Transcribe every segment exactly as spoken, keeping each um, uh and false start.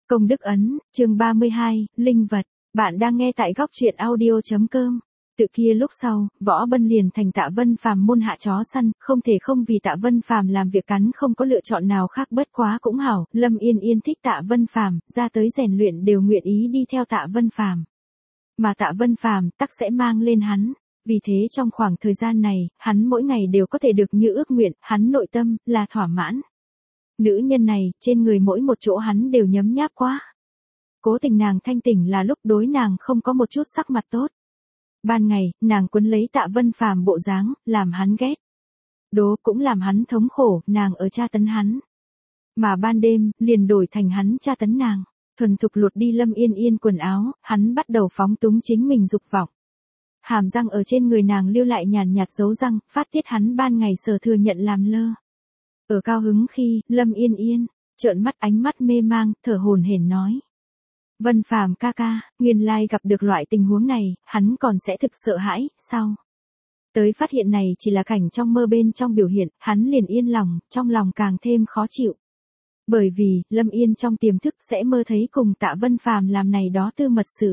Công đức ấn, chương ba mươi hai, linh vật. Bạn đang nghe tại góc truyện audio chấm com. Từ kia lúc sau, Võ Bân liền thành Tạ Vân Phàm môn hạ chó săn, không thể không vì Tạ Vân Phàm làm việc cắn không có lựa chọn nào khác, bất quá cũng hảo, Lâm Yên Yên thích Tạ Vân Phàm, ra tới rèn luyện đều nguyện ý đi theo Tạ Vân Phàm. Mà Tạ Vân Phàm tắc sẽ mang lên hắn. Vì thế trong khoảng thời gian này, hắn mỗi ngày đều có thể được như ước nguyện, hắn nội tâm là thỏa mãn. Nữ nhân này, trên người mỗi một chỗ hắn đều nhấm nháp quá. Cố tình nàng thanh tỉnh là lúc đối nàng không có một chút sắc mặt tốt. Ban ngày, nàng quấn lấy Tạ Vân Phàm bộ dáng, làm hắn ghét. Đố cũng làm hắn thống khổ, nàng ở tra tấn hắn. Mà ban đêm, liền đổi thành hắn tra tấn nàng. Thuần thục lột đi Lâm Yên Yên quần áo, hắn bắt đầu phóng túng chính mình dục vọng. Hàm răng ở trên người nàng lưu lại nhàn nhạt dấu răng, phát tiết hắn ban ngày sở thừa nhận làm lơ. Ở cao hứng khi, Lâm Yên Yên, trợn mắt ánh mắt mê mang, thở hổn hển nói. Vân Phàm ca ca, nguyên lai gặp được loại tình huống này, hắn còn sẽ thực sợ hãi, sao? Tới phát hiện này chỉ là cảnh trong mơ bên trong biểu hiện, hắn liền yên lòng, trong lòng càng thêm khó chịu. Bởi vì, Lâm Yên trong tiềm thức sẽ mơ thấy cùng Tạ Vân Phàm làm này đó tư mật sự.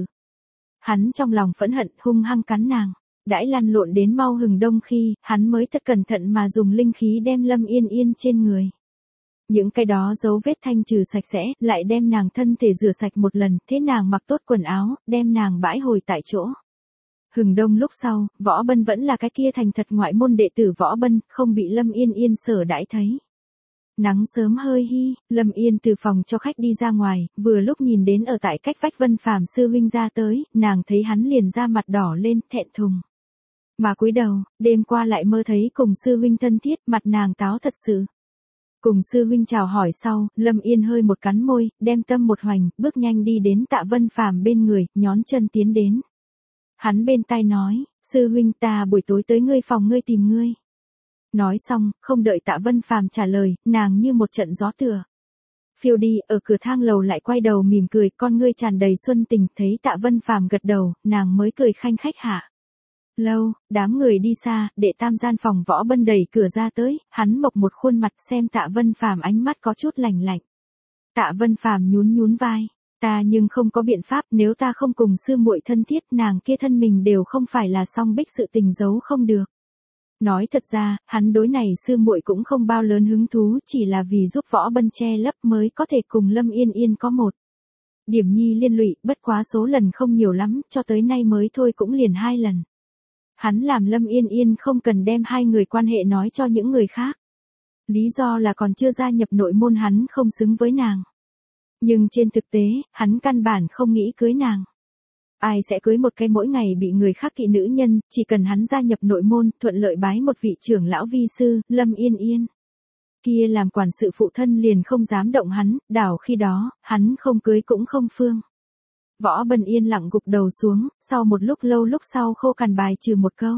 Hắn trong lòng phẫn hận, hung hăng cắn nàng. Đãi lăn lộn đến mau hừng đông khi, hắn mới thật cẩn thận mà dùng linh khí đem Lâm Yên Yên trên người. Những cái đó dấu vết thanh trừ sạch sẽ, lại đem nàng thân thể rửa sạch một lần, thế nàng mặc tốt quần áo, đem nàng bãi hồi tại chỗ. Hừng đông lúc sau, Võ Bân vẫn là cái kia thành thật ngoại môn đệ tử Võ Bân, không bị Lâm Yên Yên sở đãi thấy. Nắng sớm hơi hi, Lâm Yên từ phòng cho khách đi ra ngoài, vừa lúc nhìn đến ở tại cách vách Vân Phàm sư huynh ra tới, nàng thấy hắn liền ra mặt đỏ lên, thẹn thùng. Mà cúi đầu, đêm qua lại mơ thấy cùng sư huynh thân thiết, mặt nàng táo thật sự. Cùng sư huynh chào hỏi sau, Lâm Yên hơi một cắn môi, đem tâm một hoành, bước nhanh đi đến Tạ Vân Phàm bên người, nhón chân tiến đến. Hắn bên tai nói, sư huynh ta buổi tối tới ngươi phòng ngươi tìm ngươi. Nói xong, không đợi Tạ Vân Phàm trả lời, nàng như một trận gió tựa. Phiêu đi, ở cửa thang lầu lại quay đầu mỉm cười, con ngươi tràn đầy xuân tình, thấy Tạ Vân Phàm gật đầu, nàng mới cười khanh khách hạ. Lâu, đám người đi xa, đệ tam gian phòng Võ Bân đẩy cửa ra tới, hắn mộc một khuôn mặt xem Tạ Vân Phàm ánh mắt có chút lạnh lạnh. Tạ Vân Phàm nhún nhún vai, ta nhưng không có biện pháp, nếu ta không cùng sư muội thân thiết, nàng kia thân mình đều không phải là song bích sự tình giấu không được. Nói thật ra, hắn đối này sư muội cũng không bao lớn hứng thú, chỉ là vì giúp Võ Bân che lấp mới có thể cùng Lâm Yên Yên có một điểm nhi liên lụy, bất quá số lần không nhiều lắm, cho tới nay mới thôi cũng liền hai lần. Hắn làm Lâm Yên Yên không cần đem hai người quan hệ nói cho những người khác. Lý do là còn chưa gia nhập nội môn hắn không xứng với nàng. Nhưng trên thực tế, hắn căn bản không nghĩ cưới nàng. Ai sẽ cưới một cái mỗi ngày bị người khác kỵ nữ nhân, chỉ cần hắn gia nhập nội môn, thuận lợi bái một vị trưởng lão vi sư, Lâm Yên Yên. Kia làm quản sự phụ thân liền không dám động hắn, đảo khi đó, hắn không cưới cũng không phương. Võ Bân yên lặng gục đầu xuống, sau một lúc lâu lúc sau khô cằn bài trừ một câu.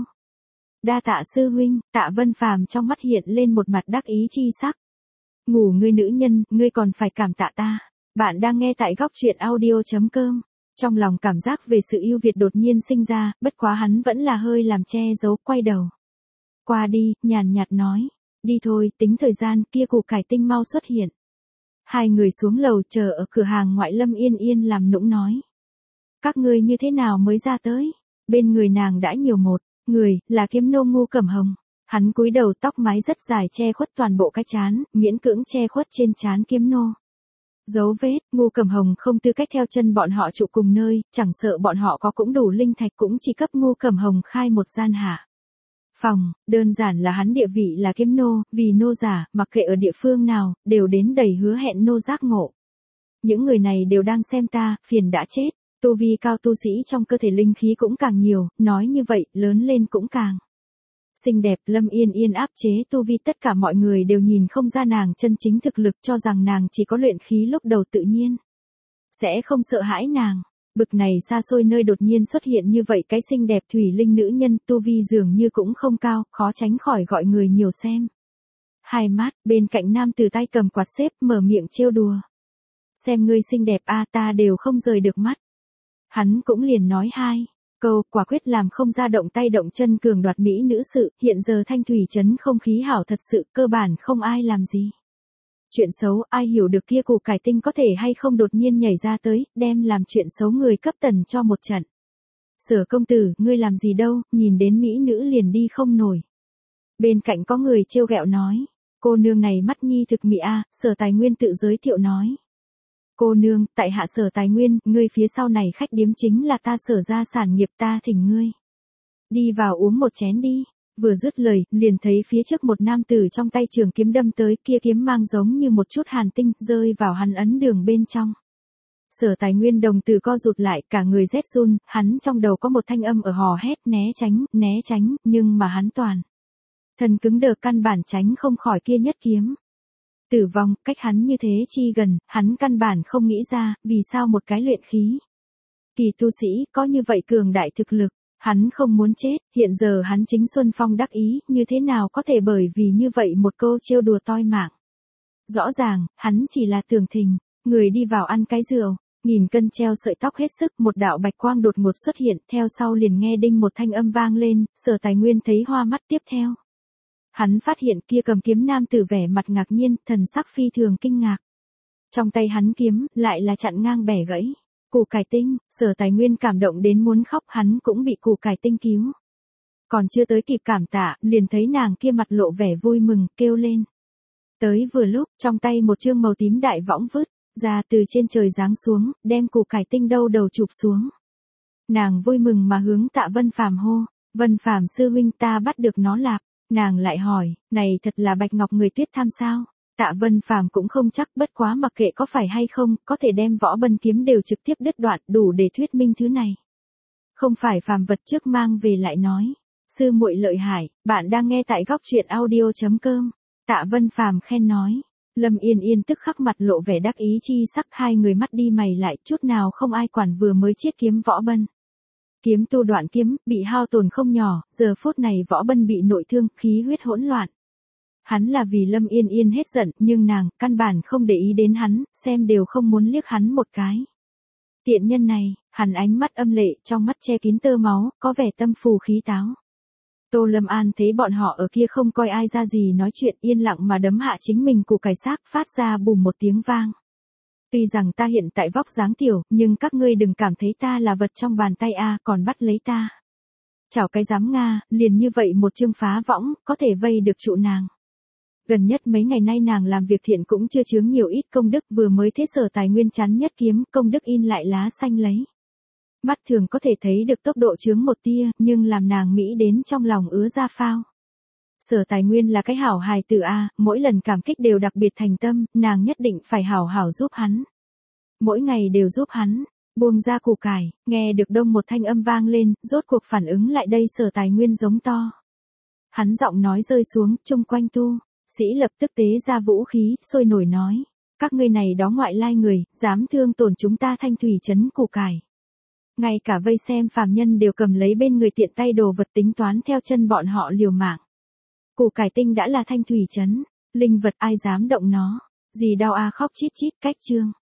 Đa tạ sư huynh, Tạ Vân Phàm trong mắt hiện lên một mặt đắc ý chi sắc. Ngủ ngươi nữ nhân, ngươi còn phải cảm tạ ta. Bạn đang nghe tại góc truyện audio chấm com. Trong lòng cảm giác về sự yêu Việt đột nhiên sinh ra, bất quá hắn vẫn là hơi làm che giấu, quay đầu. Qua đi, nhàn nhạt nói. Đi thôi, tính thời gian, kia củ cải tinh mau xuất hiện. Hai người xuống lầu chờ ở cửa hàng ngoại. Lâm Yên Yên làm nũng nói. Các ngươi như thế nào mới ra tới? Bên người nàng đã nhiều một người, là kiếm nô Ngu Cẩm Hồng. Hắn cúi đầu, tóc mái rất dài che khuất toàn bộ cái trán, miễn cưỡng che khuất trên trán kiếm nô. Dấu vết, Ngu Cẩm Hồng không tư cách theo chân bọn họ trụ cùng nơi, chẳng sợ bọn họ có cũng đủ linh thạch, cũng chỉ cấp Ngu Cẩm Hồng khai một gian hạ phòng, đơn giản là hắn địa vị là kiếm nô, vì nô giả, mặc kệ ở địa phương nào, đều đến đầy hứa hẹn nô giác ngộ. Những người này đều đang xem ta, phiền đã chết. Tu vi cao tu sĩ trong cơ thể linh khí cũng càng nhiều, nói như vậy, lớn lên cũng càng xinh đẹp. Lâm Yên Yên áp chế tu vi, tất cả mọi người đều nhìn không ra nàng chân chính thực lực, cho rằng nàng chỉ có luyện khí lúc đầu tự nhiên. Sẽ không sợ hãi nàng. Bực này xa xôi nơi đột nhiên xuất hiện như vậy cái xinh đẹp thủy linh nữ nhân, tu vi dường như cũng không cao, khó tránh khỏi gọi người nhiều xem. Hai mắt, bên cạnh nam từ tay cầm quạt xếp, mở miệng trêu đùa. Xem ngươi xinh đẹp a, ta đều không rời được mắt. Hắn cũng liền nói hai câu, quả quyết làm không ra động tay động chân cường đoạt mỹ nữ sự, hiện giờ Thanh Thủy trấn không khí hảo thật sự, cơ bản không ai làm gì. Chuyện xấu, ai hiểu được kia củ cải tinh có thể hay không đột nhiên nhảy ra tới, đem làm chuyện xấu người cấp tần cho một trận. Sở công tử, ngươi làm gì đâu, nhìn đến mỹ nữ liền đi không nổi. Bên cạnh có người trêu ghẹo nói, cô nương này mắt nhi thực mỹ a, Sở Tài Nguyên tự giới thiệu nói. Cô nương, tại hạ Sở Tài Nguyên, ngươi phía sau này khách điếm chính là ta Sở gia sản nghiệp, ta thỉnh ngươi. Đi vào uống một chén đi. Vừa dứt lời, liền thấy phía trước một nam tử trong tay trường kiếm đâm tới, kia kiếm mang giống như một chút hàn tinh, rơi vào hắn ấn đường bên trong. Sở Tài Nguyên đồng tử co rụt lại, cả người rét run, hắn trong đầu có một thanh âm ở hò hét, né tránh, né tránh, nhưng mà hắn toàn thân cứng đờ, căn bản tránh không khỏi kia nhất kiếm. Tử vong, cách hắn như thế chi gần, hắn căn bản không nghĩ ra, vì sao một cái luyện khí kỳ tu sĩ có như vậy cường đại thực lực. Hắn không muốn chết, hiện giờ hắn chính xuân phong đắc ý, như thế nào có thể bởi vì như vậy một câu trêu đùa toi mạng. Rõ ràng, hắn chỉ là tưởng thình, người đi vào ăn cái rượu, nghìn cân treo sợi tóc hết sức, một đạo bạch quang đột ngột xuất hiện, theo sau liền nghe đinh một thanh âm vang lên, Sở Tài Nguyên thấy hoa mắt tiếp theo. Hắn phát hiện kia cầm kiếm nam tử vẻ mặt ngạc nhiên, thần sắc phi thường kinh ngạc. Trong tay hắn kiếm, lại là chặn ngang bẻ gãy. Củ cải tinh, Sở Tài Nguyên cảm động đến muốn khóc, hắn cũng bị củ cải tinh cứu. Còn chưa tới kịp cảm tạ, liền thấy nàng kia mặt lộ vẻ vui mừng, kêu lên. Tới vừa lúc, trong tay một chương màu tím đại võng vứt ra từ trên trời giáng xuống, đem củ cải tinh đâu đầu chụp xuống. Nàng vui mừng mà hướng Tạ Vân Phàm hô, Vân Phàm sư huynh, ta bắt được nó lạp. Nàng lại hỏi, này thật là bạch ngọc người tuyết tham sao? Tạ Vân Phàm cũng không chắc, bất quá mặc kệ có phải hay không, có thể đem võ bân kiếm đều trực tiếp đứt đoạn, đủ để thuyết minh thứ này. Không phải phàm vật, trước mang về lại nói. Sư muội lợi hại, bạn đang nghe tại góc truyện audio chấm com. Tạ Vân Phàm khen nói. Lâm Yên Yên tức khắc mặt lộ vẻ đắc ý chi sắc, hai người mắt đi mày lại, chút nào không ai quản vừa mới chiết kiếm võ bân. Kiếm tu đoạn kiếm, bị hao tổn không nhỏ, giờ phút này võ bân bị nội thương, khí huyết hỗn loạn. Hắn là vì Lâm Yên Yên hết giận, nhưng nàng, căn bản không để ý đến hắn, xem đều không muốn liếc hắn một cái. Tiện nhân này, hắn ánh mắt âm lệ, trong mắt che kín tơ máu, có vẻ tâm phù khí táo. Tô Lâm An thấy bọn họ ở kia không coi ai ra gì nói chuyện, yên lặng mà đấm hạ chính mình củ cải xác, phát ra bùm một tiếng vang. Tuy rằng ta hiện tại vóc dáng tiểu, nhưng các ngươi đừng cảm thấy ta là vật trong bàn tay a, còn bắt lấy ta. Chào cái dám Nga, liền như vậy một chương phá võng, có thể vây được trụ nàng. Gần nhất mấy ngày nay nàng làm việc thiện cũng chưa chướng nhiều ít công đức, vừa mới thế Sở Tài Nguyên chắn nhất kiếm, công đức in lại lá xanh lấy. Mắt thường có thể thấy được tốc độ chướng một tia, nhưng làm nàng mỹ đến trong lòng ứa ra phao. Sở Tài Nguyên là cái hảo hài tử a, mỗi lần cảm kích đều đặc biệt thành tâm, nàng nhất định phải hảo hảo giúp hắn. Mỗi ngày đều giúp hắn, buông ra củ cải, nghe được đông một thanh âm vang lên, rốt cuộc phản ứng lại đây Sở Tài Nguyên giống to. Hắn giọng nói rơi xuống, chung quanh tu sĩ lập tức tế ra vũ khí, sôi nổi nói, các ngươi này đó ngoại lai người, dám thương tổn chúng ta Thanh Thủy trấn củ cải. Ngay cả vây xem phàm nhân đều cầm lấy bên người tiện tay đồ vật tính toán theo chân bọn họ liều mạng. Củ cải tinh đã là Thanh Thủy trấn, linh vật ai dám động nó, gì đau a khóc chít chít, cách chương.